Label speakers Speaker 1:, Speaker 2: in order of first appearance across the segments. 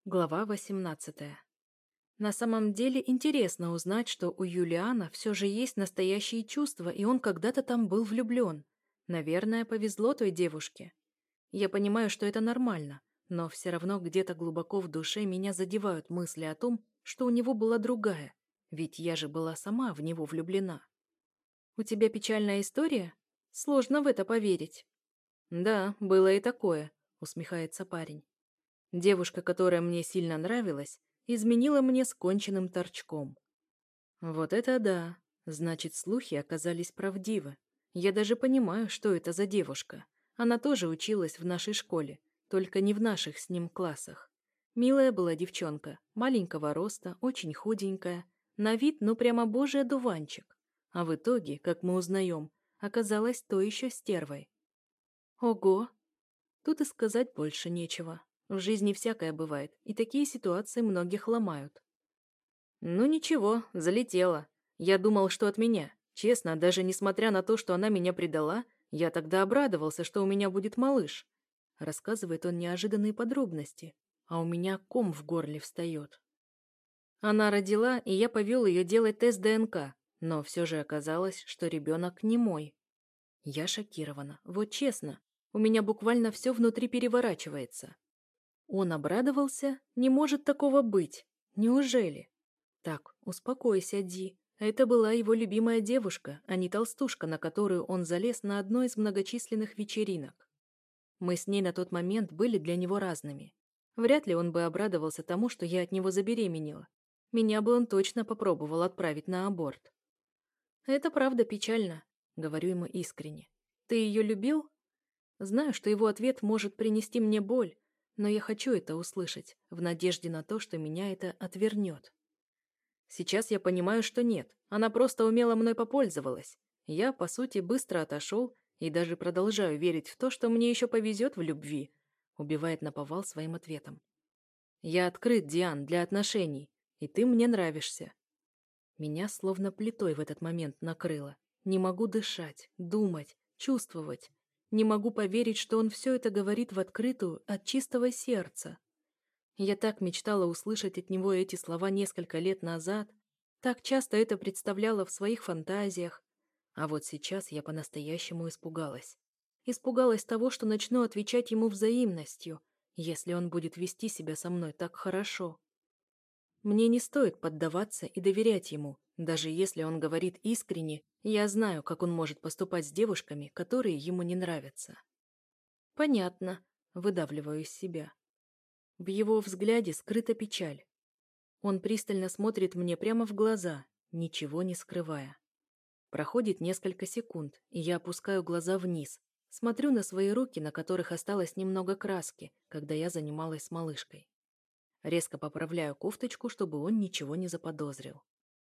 Speaker 1: Глава 18. На самом деле интересно узнать, что у Юлиана все же есть настоящие чувства, и он когда-то там был влюблен. Наверное, повезло той девушке. Я понимаю, что это нормально, но все равно где-то глубоко в душе меня задевают мысли о том, что у него была другая, ведь я же была сама в него влюблена. «У тебя печальная история? Сложно в это поверить». «Да, было и такое», — усмехается парень. Девушка, которая мне сильно нравилась, изменила мне с конченным торчком. Вот это да. Значит, слухи оказались правдивы. Я даже понимаю, что это за девушка. Она тоже училась в нашей школе, только не в наших с ним классах. Милая была девчонка, маленького роста, очень худенькая, на вид, ну прямо божий одуванчик. А в итоге, как мы узнаем, оказалась то еще стервой. Ого! Тут и сказать больше нечего. В жизни всякое бывает, и такие ситуации многих ломают. Ну ничего, залетела. Я думал, что от меня. Честно, даже несмотря на то, что она меня предала, я тогда обрадовался, что у меня будет малыш. Рассказывает он неожиданные подробности, а у меня ком в горле встает. Она родила, и я повел ее делать тест ДНК, но все же оказалось, что ребенок не мой. Я шокирована, вот честно, у меня буквально все внутри переворачивается. Он обрадовался? Не может такого быть. Неужели? Так, успокойся, Ди. Это была его любимая девушка, а не толстушка, на которую он залез на одной из многочисленных вечеринок. Мы с ней на тот момент были для него разными. Вряд ли он бы обрадовался тому, что я от него забеременела. Меня бы он точно попробовал отправить на аборт. Это правда печально, говорю ему искренне. Ты ее любил? Знаю, что его ответ может принести мне боль, но я хочу это услышать, в надежде на то, что меня это отвернет. Сейчас я понимаю, что нет, она просто умело мной попользовалась. Я, по сути, быстро отошел и даже продолжаю верить в то, что мне еще повезет в любви, убивает наповал своим ответом. Я открыт, Диан, для отношений, и ты мне нравишься. Меня словно плитой в этот момент накрыло. Не могу дышать, думать, чувствовать. Не могу поверить, что он все это говорит в открытую от чистого сердца. Я так мечтала услышать от него эти слова несколько лет назад, так часто это представляла в своих фантазиях. А вот сейчас я по-настоящему испугалась. Испугалась того, что начну отвечать ему взаимностью, если он будет вести себя со мной так хорошо. Мне не стоит поддаваться и доверять ему, даже если он говорит искренне, я знаю, как он может поступать с девушками, которые ему не нравятся. Понятно, выдавливаю из себя. В его взгляде скрыта печаль. Он пристально смотрит мне прямо в глаза, ничего не скрывая. Проходит несколько секунд, и я опускаю глаза вниз, смотрю на свои руки, на которых осталось немного краски, когда я занималась с малышкой. Резко поправляю кофточку, чтобы он ничего не заподозрил.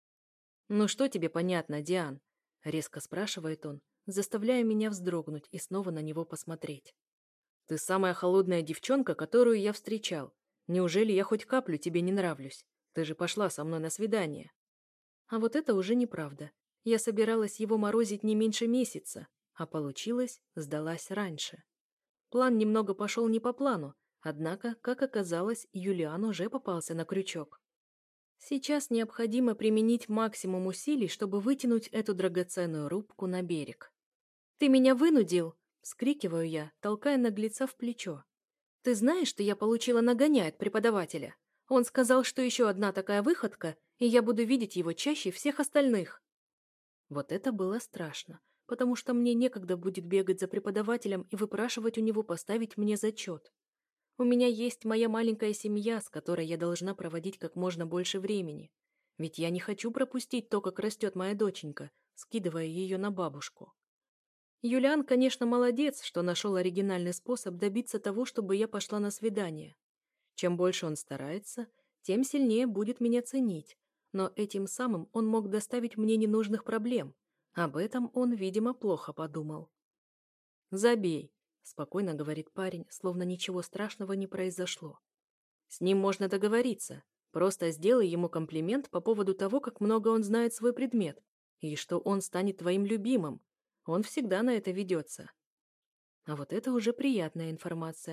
Speaker 1: «Ну что тебе понятно, Диан?» — резко спрашивает он, заставляя меня вздрогнуть и снова на него посмотреть. «Ты самая холодная девчонка, которую я встречал. Неужели я хоть каплю тебе не нравлюсь? Ты же пошла со мной на свидание». А вот это уже неправда. Я собиралась его морозить не меньше месяца, а получилось, сдалась раньше. План немного пошел не по плану, однако, как оказалось, Юлиан уже попался на крючок. Сейчас необходимо применить максимум усилий, чтобы вытянуть эту драгоценную рыбку на берег. «Ты меня вынудил!» — вскрикиваю я, толкая наглеца в плечо. «Ты знаешь, что я получила нагоняй от преподавателя? Он сказал, что еще одна такая выходка, и я буду видеть его чаще всех остальных». Вот это было страшно, потому что мне некогда будет бегать за преподавателем и выпрашивать у него поставить мне зачет. У меня есть моя маленькая семья, с которой я должна проводить как можно больше времени. Ведь я не хочу пропустить то, как растет моя доченька, скидывая ее на бабушку. Юлиан, конечно, молодец, что нашел оригинальный способ добиться того, чтобы я пошла на свидание. Чем больше он старается, тем сильнее будет меня ценить. Но этим самым он мог доставить мне ненужных проблем. Об этом он, видимо, плохо подумал. «Забей», — спокойно говорит парень, словно ничего страшного не произошло. «С ним можно договориться. Просто сделай ему комплимент по поводу того, как много он знает свой предмет, и что он станет твоим любимым. Он всегда на это ведется». А вот это уже приятная информация.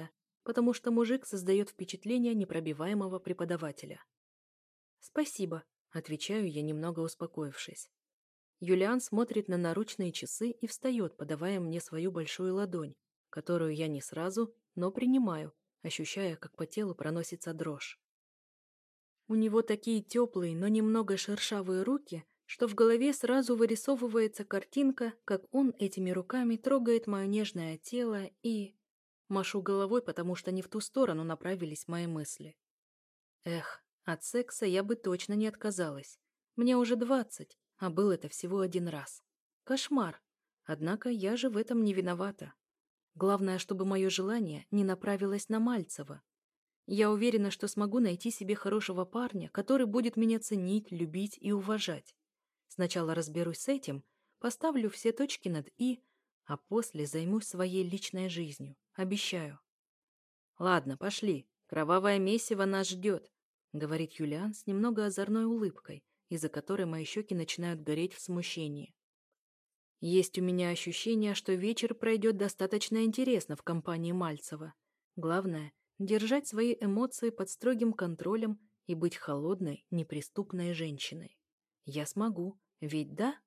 Speaker 1: потому что мужик создает впечатление непробиваемого преподавателя. «Спасибо», — отвечаю я, немного успокоившись. Юлиан смотрит на наручные часы и встает, подавая мне свою большую ладонь, которую я не сразу, но принимаю, ощущая, как по телу проносится дрожь. У него такие теплые, но немного шершавые руки, что в голове сразу вырисовывается картинка, как он этими руками трогает мое нежное тело и... Машу головой, потому что не в ту сторону направились мои мысли. Эх, от секса я бы точно не отказалась. Мне уже 20, а был это всего один раз. Кошмар. Однако я же в этом не виновата. Главное, чтобы мое желание не направилось на Мальцева. Я уверена, что смогу найти себе хорошего парня, который будет меня ценить, любить и уважать. Сначала разберусь с этим, поставлю все точки над «и», а после займусь своей личной жизнью. Обещаю. «Ладно, пошли. Кровавое месиво нас ждет», — говорит Юлиан с немного озорной улыбкой, из-за которой мои щеки начинают гореть в смущении. Есть у меня ощущение, что вечер пройдет достаточно интересно в компании Мальцева. Главное — держать свои эмоции под строгим контролем и быть холодной, неприступной женщиной. Я смогу, ведь да?